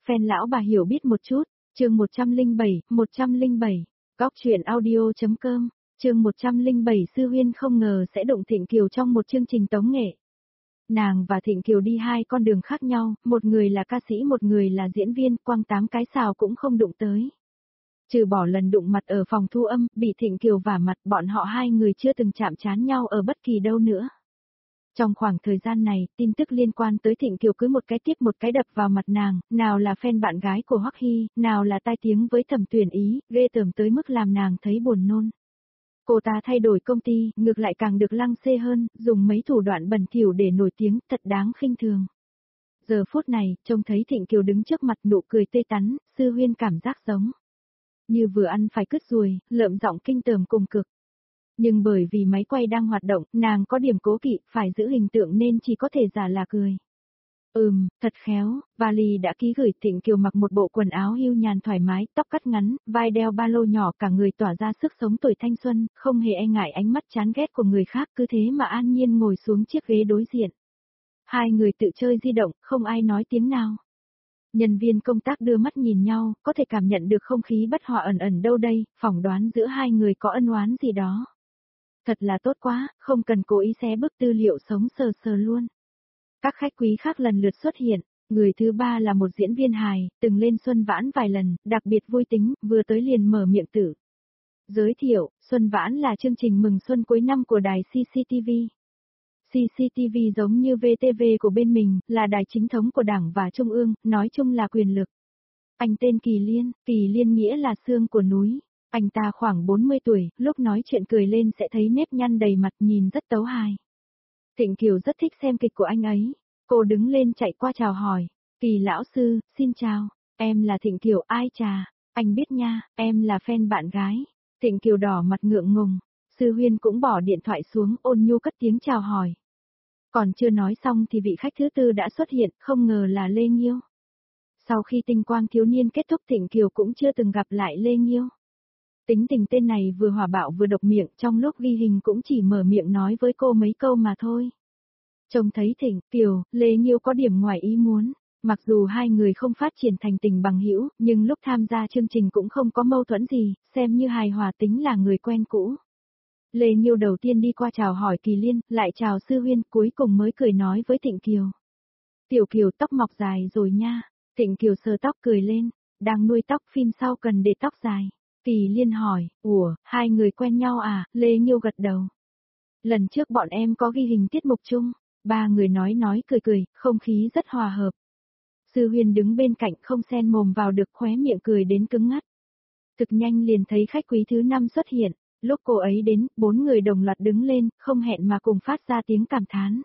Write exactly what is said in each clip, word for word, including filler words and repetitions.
Fan lão bà hiểu biết một chút, chương một trăm lẻ bảy, một trăm lẻ bảy, góc truyện audio.com, chương một trăm lẻ bảy Sư Huyên không ngờ sẽ đụng Thịnh Kiều trong một chương trình tống nghệ. Nàng và Thịnh Kiều đi hai con đường khác nhau, một người là ca sĩ một người là diễn viên, quăng tám cái xào cũng không đụng tới. Trừ bỏ lần đụng mặt ở phòng thu âm, bị Thịnh Kiều vả mặt, bọn họ hai người chưa từng chạm trán nhau ở bất kỳ đâu nữa. Trong khoảng thời gian này, tin tức liên quan tới Thịnh Kiều cứ một cái tiếp một cái đập vào mặt nàng, nào là fan bạn gái của Hoắc Hy, nào là tai tiếng với Thẩm Tuyển Ý, ghê tởm tới mức làm nàng thấy buồn nôn. Cô ta thay đổi công ty, ngược lại càng được lăng xê hơn, dùng mấy thủ đoạn bẩn thỉu để nổi tiếng, thật đáng khinh thường. Giờ phút này, trông thấy Thịnh Kiều đứng trước mặt nụ cười tươi tắn, Sư Huyên cảm giác giống như vừa ăn phải cứt ruồi, lợm giọng kinh tởm cùng cực. Nhưng bởi vì máy quay đang hoạt động, nàng có điểm cố kỵ, phải giữ hình tượng nên chỉ có thể giả là cười. Ừm, thật khéo, vali đã ký gửi. Thịnh Kiều mặc một bộ quần áo hưu nhàn thoải mái, tóc cắt ngắn, vai đeo ba lô nhỏ, cả người tỏa ra sức sống tuổi thanh xuân, không hề e ngại ánh mắt chán ghét của người khác, cứ thế mà an nhiên ngồi xuống chiếc ghế đối diện. Hai người tự chơi di động, không ai nói tiếng nào. Nhân viên công tác đưa mắt nhìn nhau, có thể cảm nhận được không khí bất hòa ẩn ẩn đâu đây, phỏng đoán giữa hai người có ân oán gì đó. Thật là tốt quá, không cần cố ý xé bức tư liệu sống sờ sờ luôn. Các khách quý khác lần lượt xuất hiện, người thứ ba là một diễn viên hài, từng lên Xuân Vãn vài lần, đặc biệt vui tính, vừa tới liền mở miệng tử. Giới thiệu, Xuân Vãn là chương trình mừng xuân cuối năm của đài xê xê tê vê. xê xê tê vê giống như vê tê vê của bên mình, là đài chính thống của Đảng và Trung ương, nói chung là quyền lực. Anh tên Kỳ Liên, Kỳ Liên nghĩa là xương của núi. Anh ta khoảng bốn mươi tuổi, lúc nói chuyện cười lên sẽ thấy nếp nhăn đầy mặt, nhìn rất tấu hài. Thịnh Kiều rất thích xem kịch của anh ấy. Cô đứng lên chạy qua chào hỏi. Kỳ lão sư, xin chào. Em là Thịnh Kiều, ai chà. Anh biết nha, em là fan bạn gái. Thịnh Kiều đỏ mặt ngượng ngùng. Sư Huyên cũng bỏ điện thoại xuống, ôn nhu cất tiếng chào hỏi. Còn chưa nói xong thì vị khách thứ tư đã xuất hiện, không ngờ là Lê Nghiêu. Sau khi Tinh Quang Thiếu Niên kết thúc, Thịnh Kiều cũng chưa từng gặp lại Lê Nghiêu. Tính tình tên này vừa hòa bạo vừa độc miệng, trong lúc ghi hình cũng chỉ mở miệng nói với cô mấy câu mà thôi. Trông thấy Thịnh Kiều, Lê Nghiêu có điểm ngoài ý muốn. Mặc dù hai người không phát triển thành tình bằng hữu, nhưng lúc tham gia chương trình cũng không có mâu thuẫn gì, xem như hài hòa, tính là người quen cũ. Lê Nghiêu đầu tiên đi qua chào hỏi Kỳ Liên, lại chào Sư Huyên, cuối cùng mới cười nói với Thịnh Kiều. Tiểu Kiều tóc mọc dài rồi nha. Thịnh Kiều sờ tóc cười lên, đang nuôi tóc, phim sau cần để tóc dài. Kỳ Liên hỏi, ủa, hai người quen nhau à? Lê Nghiêu gật đầu. Lần trước bọn em có ghi hình tiết mục chung, ba người nói nói cười cười, không khí rất hòa hợp. Sư Huyên đứng bên cạnh không xen mồm vào được, khóe miệng cười đến cứng ngắt. Thực nhanh liền thấy khách quý thứ năm xuất hiện, lúc cô ấy đến, bốn người đồng loạt đứng lên, không hẹn mà cùng phát ra tiếng cảm thán.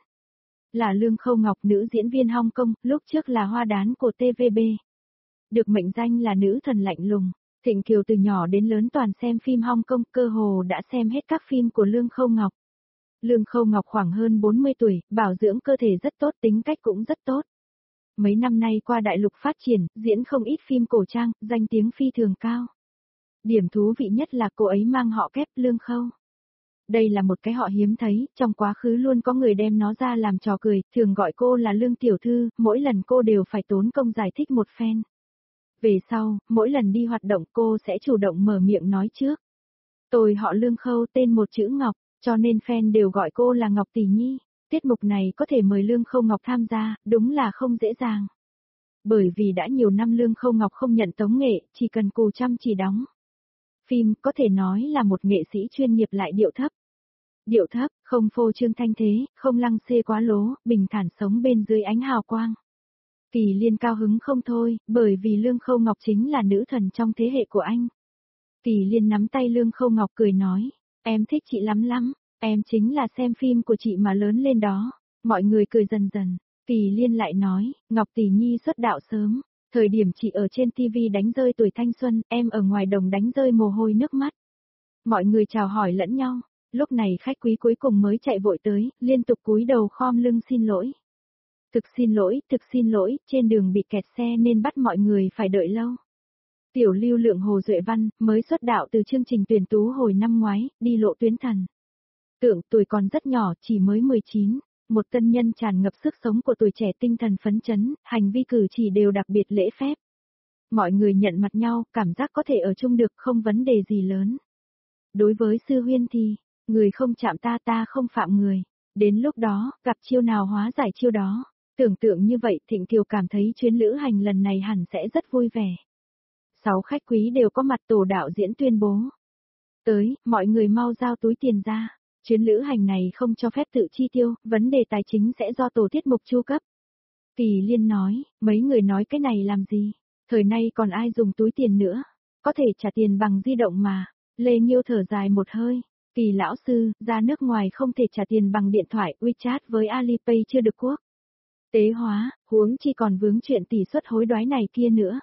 Là Lương Khâu Ngọc, nữ diễn viên Hong Kong, lúc trước là hoa đán của tê vê bê. Được mệnh danh là nữ thần lạnh lùng. Thịnh Kiều từ nhỏ đến lớn toàn xem phim Hong Kong, cơ hồ đã xem hết các phim của Lương Khâu Ngọc. Lương Khâu Ngọc khoảng hơn bốn mươi tuổi, bảo dưỡng cơ thể rất tốt, tính cách cũng rất tốt. Mấy năm nay qua đại lục phát triển, diễn không ít phim cổ trang, danh tiếng phi thường cao. Điểm thú vị nhất là cô ấy mang họ kép Lương Khâu. Đây là một cái họ hiếm thấy, trong quá khứ luôn có người đem nó ra làm trò cười, thường gọi cô là Lương Tiểu Thư, mỗi lần cô đều phải tốn công giải thích một phen. Về sau, mỗi lần đi hoạt động cô sẽ chủ động mở miệng nói trước. Tôi họ Lương Khâu, tên một chữ Ngọc, cho nên fan đều gọi cô là Ngọc Tỷ Nhi. Tiết mục này có thể mời Lương Khâu Ngọc tham gia, đúng là không dễ dàng. Bởi vì đã nhiều năm Lương Khâu Ngọc không nhận tống nghệ, chỉ cần cù chăm chỉ đóng phim, có thể nói là một nghệ sĩ chuyên nghiệp lại điệu thấp. Điệu thấp, không phô trương thanh thế, không lăng xê quá lố, bình thản sống bên dưới ánh hào quang. Kỳ Liên cao hứng không thôi, bởi vì Lương Khâu Ngọc chính là nữ thần trong thế hệ của anh. Kỳ Liên nắm tay Lương Khâu Ngọc cười nói, em thích chị lắm lắm, em chính là xem phim của chị mà lớn lên đó. Mọi người cười dần dần. Kỳ Liên lại nói, Ngọc Tỷ Nhi xuất đạo sớm, thời điểm chị ở trên ti vi đánh rơi tuổi thanh xuân, em ở ngoài đồng đánh rơi mồ hôi nước mắt. Mọi người chào hỏi lẫn nhau, lúc này khách quý cuối cùng mới chạy vội tới, liên tục cúi đầu khom lưng xin lỗi. Thực xin lỗi, thực xin lỗi, trên đường bị kẹt xe nên bắt mọi người phải đợi lâu. Tiểu lưu lượng Hồ Duệ Văn, mới xuất đạo từ chương trình tuyển tú hồi năm ngoái, đi lộ tuyến thần. Tưởng tuổi còn rất nhỏ, chỉ mới mười chín, một tân nhân tràn ngập sức sống của tuổi trẻ tinh thần phấn chấn, hành vi cử chỉ đều đặc biệt lễ phép. Mọi người nhận mặt nhau, cảm giác có thể ở chung được, không vấn đề gì lớn. Đối với Sư Huyên thì, người không chạm ta ta không phạm người. Đến lúc đó, gặp chiêu nào hóa giải chiêu đó. Tưởng tượng như vậy Thịnh Kiều cảm thấy chuyến lữ hành lần này hẳn sẽ rất vui vẻ. Sáu khách quý đều có mặt, tổ đạo diễn tuyên bố. Tới, mọi người mau giao túi tiền ra. Chuyến lữ hành này không cho phép tự chi tiêu, vấn đề tài chính sẽ do tổ tiết mục chu cấp. Kỳ Liên nói, mấy người nói cái này làm gì? Thời nay còn ai dùng túi tiền nữa? Có thể trả tiền bằng di động mà. Lê Nhiêu thở dài một hơi. Kỳ lão sư, ra nước ngoài không thể trả tiền bằng điện thoại WeChat với Alipay chưa được quốc tế hóa, huống chi còn vướng chuyện tỷ suất hối đoái này kia nữa.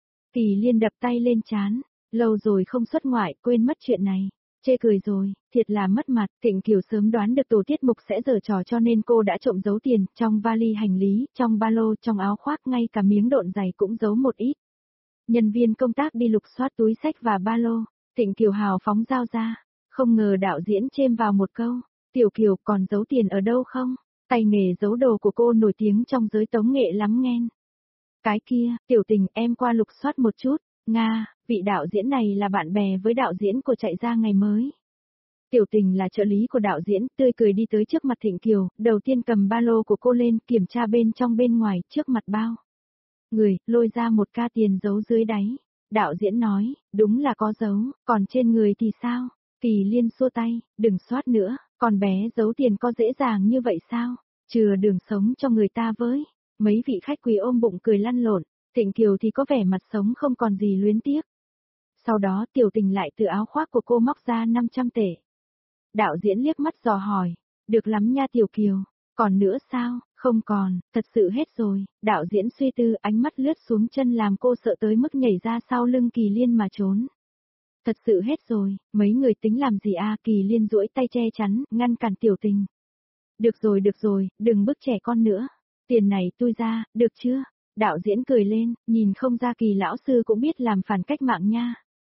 Kỳ Liên đập tay lên trán, lâu rồi không xuất ngoại, quên mất chuyện này. Chê cười rồi, thiệt là mất mặt. Thịnh Kiều sớm đoán được tổ tiết mục sẽ giở trò cho nên cô đã trộm giấu tiền, trong vali hành lý, trong ba lô, trong áo khoác, ngay cả miếng độn giày cũng giấu một ít. Nhân viên công tác đi lục soát túi xách và ba lô, Thịnh Kiều hào phóng giao ra, không ngờ đạo diễn chêm vào một câu, Tiểu Kiều còn giấu tiền ở đâu không? Tay nghề giấu đồ của cô nổi tiếng trong giới tống nghệ lắm nghen. Cái kia, Tiểu Tình em qua lục soát một chút, Nga, vị đạo diễn này là bạn bè với đạo diễn của Chạy Ra Ngày Mới. Tiểu Tình là trợ lý của đạo diễn, tươi cười đi tới trước mặt Thịnh Kiều, đầu tiên cầm ba lô của cô lên, kiểm tra bên trong bên ngoài, trước mặt bao người, lôi ra một ca tiền giấu dưới đáy. Đạo diễn nói, đúng là có giấu, còn trên người thì sao? Kỳ Liên xua tay, đừng soát nữa, con bé giấu tiền có dễ dàng như vậy sao? Chừa đường sống cho người ta với. Mấy vị khách quý ôm bụng cười lăn lộn, Thịnh Kiều thì có vẻ mặt sống không còn gì luyến tiếc. Sau đó Tiểu Tình lại từ áo khoác của cô móc ra năm trăm tệ. Đạo diễn liếc mắt dò hỏi, được lắm nha Tiểu Kiều, còn nữa sao? Không còn, thật sự hết rồi. Đạo diễn suy tư, ánh mắt lướt xuống chân làm cô sợ tới mức nhảy ra sau lưng Kỳ Liên mà trốn. Thật sự hết rồi, mấy người tính làm gì a? Kỳ Liên duỗi tay che chắn, ngăn cản Tiểu Tình. Được rồi được rồi, đừng bức trẻ con nữa. Tiền này tôi ra, được chưa? Đạo diễn cười lên, nhìn không ra Kỳ lão sư cũng biết làm phản cách mạng nha.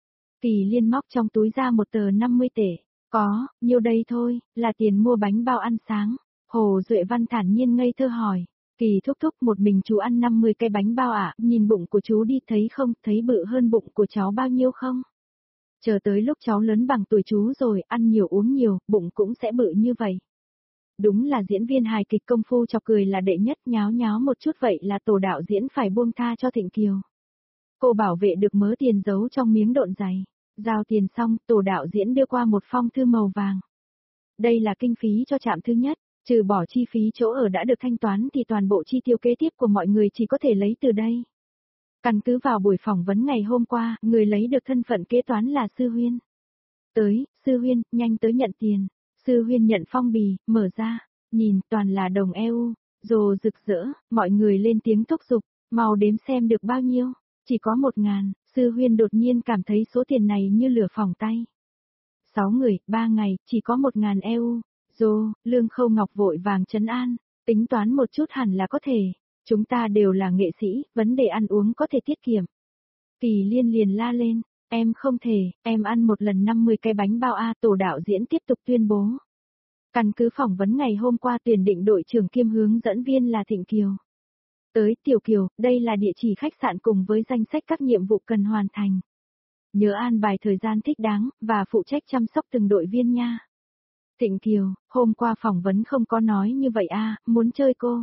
Kỳ Liên móc trong túi ra một tờ năm mươi tệ. Có, nhiêu đây thôi, là tiền mua bánh bao ăn sáng. Hồ Duệ Văn thản nhiên ngây thơ hỏi. Kỳ thúc thúc một mình chú ăn năm mươi cái bánh bao ạ, à? Nhìn bụng của chú đi thấy không, thấy bự hơn bụng của cháu bao nhiêu không? Chờ tới lúc cháu lớn bằng tuổi chú rồi, ăn nhiều uống nhiều, bụng cũng sẽ bự như vậy. Đúng là diễn viên hài kịch công phu chọc cười là đệ nhất, nháo nháo một chút vậy là tổ đạo diễn phải buông tha cho Thịnh Kiều. Cô bảo vệ được mớ tiền giấu trong miếng độn giày. Giao tiền xong, tổ đạo diễn đưa qua một phong thư màu vàng. Đây là kinh phí cho trạm thứ nhất, trừ bỏ chi phí chỗ ở đã được thanh toán thì toàn bộ chi tiêu kế tiếp của mọi người chỉ có thể lấy từ đây. Căn cứ vào buổi phỏng vấn ngày hôm qua, người lấy được thân phận kế toán là Sư Huyên. Tới, Sư Huyên, nhanh tới nhận tiền. Sư Huyên nhận phong bì, mở ra, nhìn toàn là đồng e u, rồ rực rỡ, mọi người lên tiếng thúc giục, mau đếm xem được bao nhiêu, chỉ có một ngàn. Sư Huyên đột nhiên cảm thấy số tiền này như lửa phỏng tay. Sáu người, ba ngày, chỉ có một ngàn e u. Dô, Lương Khâu Ngọc vội vàng trấn an, tính toán một chút hẳn là có thể. Chúng ta đều là nghệ sĩ, vấn đề ăn uống có thể tiết kiệm. Kỳ Liên liền la lên, em không thể, em ăn một lần năm mươi cái bánh bao a. Tổ đạo diễn tiếp tục tuyên bố. Căn cứ phỏng vấn ngày hôm qua tuyển định đội trưởng kiêm hướng dẫn viên là Thịnh Kiều. Tới Tiểu Kiều, đây là địa chỉ khách sạn cùng với danh sách các nhiệm vụ cần hoàn thành. Nhớ an bài thời gian thích đáng, và phụ trách chăm sóc từng đội viên nha. Thịnh Kiều, hôm qua phỏng vấn không có nói như vậy a, muốn chơi cô.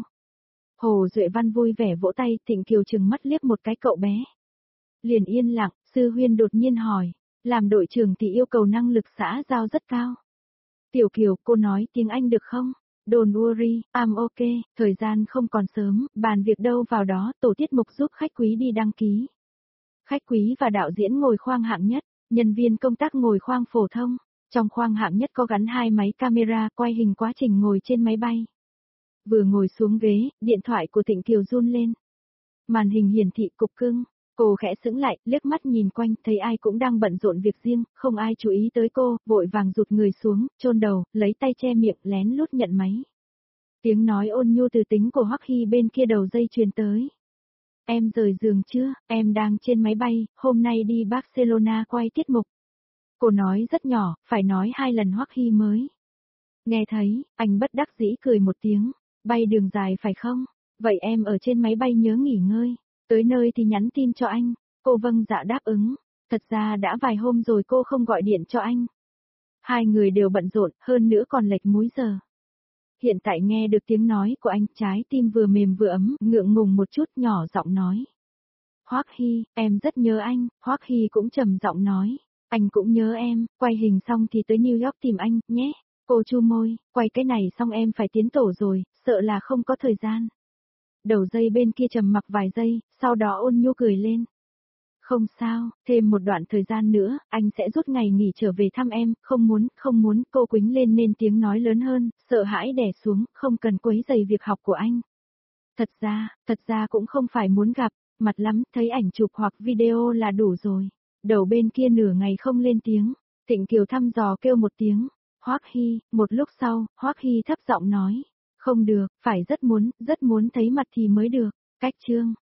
Hồ Duệ Văn vui vẻ vỗ tay, Thịnh Kiều trừng mắt liếc một cái cậu bé. Liền yên lặng, Sư Huyên đột nhiên hỏi, làm đội trưởng thì yêu cầu năng lực xã giao rất cao. Tiểu Kiều, cô nói tiếng Anh được không? Don't worry, I'm okay, thời gian không còn sớm, bàn việc đâu vào đó, tổ tiết mục giúp khách quý đi đăng ký. Khách quý và đạo diễn ngồi khoang hạng nhất, nhân viên công tác ngồi khoang phổ thông. Trong khoang hạng nhất có gắn hai máy camera quay hình quá trình ngồi trên máy bay. Vừa ngồi xuống ghế, điện thoại của Thịnh Kiều run lên. Màn hình hiển thị cục cưng, cô khẽ sững lại, liếc mắt nhìn quanh, thấy ai cũng đang bận rộn việc riêng, không ai chú ý tới cô, vội vàng rụt người xuống, chôn đầu, lấy tay che miệng, lén lút nhận máy. Tiếng nói ôn nhu từ tính của Hoắc Hy bên kia đầu dây truyền tới. Em rời giường chưa, em đang trên máy bay, hôm nay đi Barcelona quay tiết mục. Cô nói rất nhỏ, phải nói hai lần Hoắc Hy mới. Nghe thấy, anh bất đắc dĩ cười một tiếng, bay đường dài phải không? Vậy em ở trên máy bay nhớ nghỉ ngơi, tới nơi thì nhắn tin cho anh. Cô vâng dạ đáp ứng. Thật ra đã vài hôm rồi cô không gọi điện cho anh. Hai người đều bận rộn, hơn nữa còn lệch múi giờ. Hiện tại nghe được tiếng nói của anh, trái tim vừa mềm vừa ấm, ngượng ngùng một chút, nhỏ giọng nói. Hoắc Hy, em rất nhớ anh. Hoắc Hy cũng trầm giọng nói. Anh cũng nhớ em, quay hình xong thì tới New York tìm anh, nhé. Cô chu môi, quay cái này xong em phải tiến tổ rồi, sợ là không có thời gian. Đầu dây bên kia trầm mặc vài giây, sau đó ôn nhu cười lên. Không sao, thêm một đoạn thời gian nữa, anh sẽ rút ngày nghỉ trở về thăm em, không muốn, không muốn, cô quĩnh lên nên tiếng nói lớn hơn, sợ hãi đè xuống, không cần quấy rầy việc học của anh. Thật ra, thật ra cũng không phải muốn gặp, mặt lắm, thấy ảnh chụp hoặc video là đủ rồi. Đầu bên kia nửa ngày không lên tiếng, Thịnh Kiều thăm dò kêu một tiếng, Hoắc Hy, một lúc sau, Hoắc Hy thấp giọng nói, không được, phải rất muốn, rất muốn thấy mặt thì mới được, cách chương.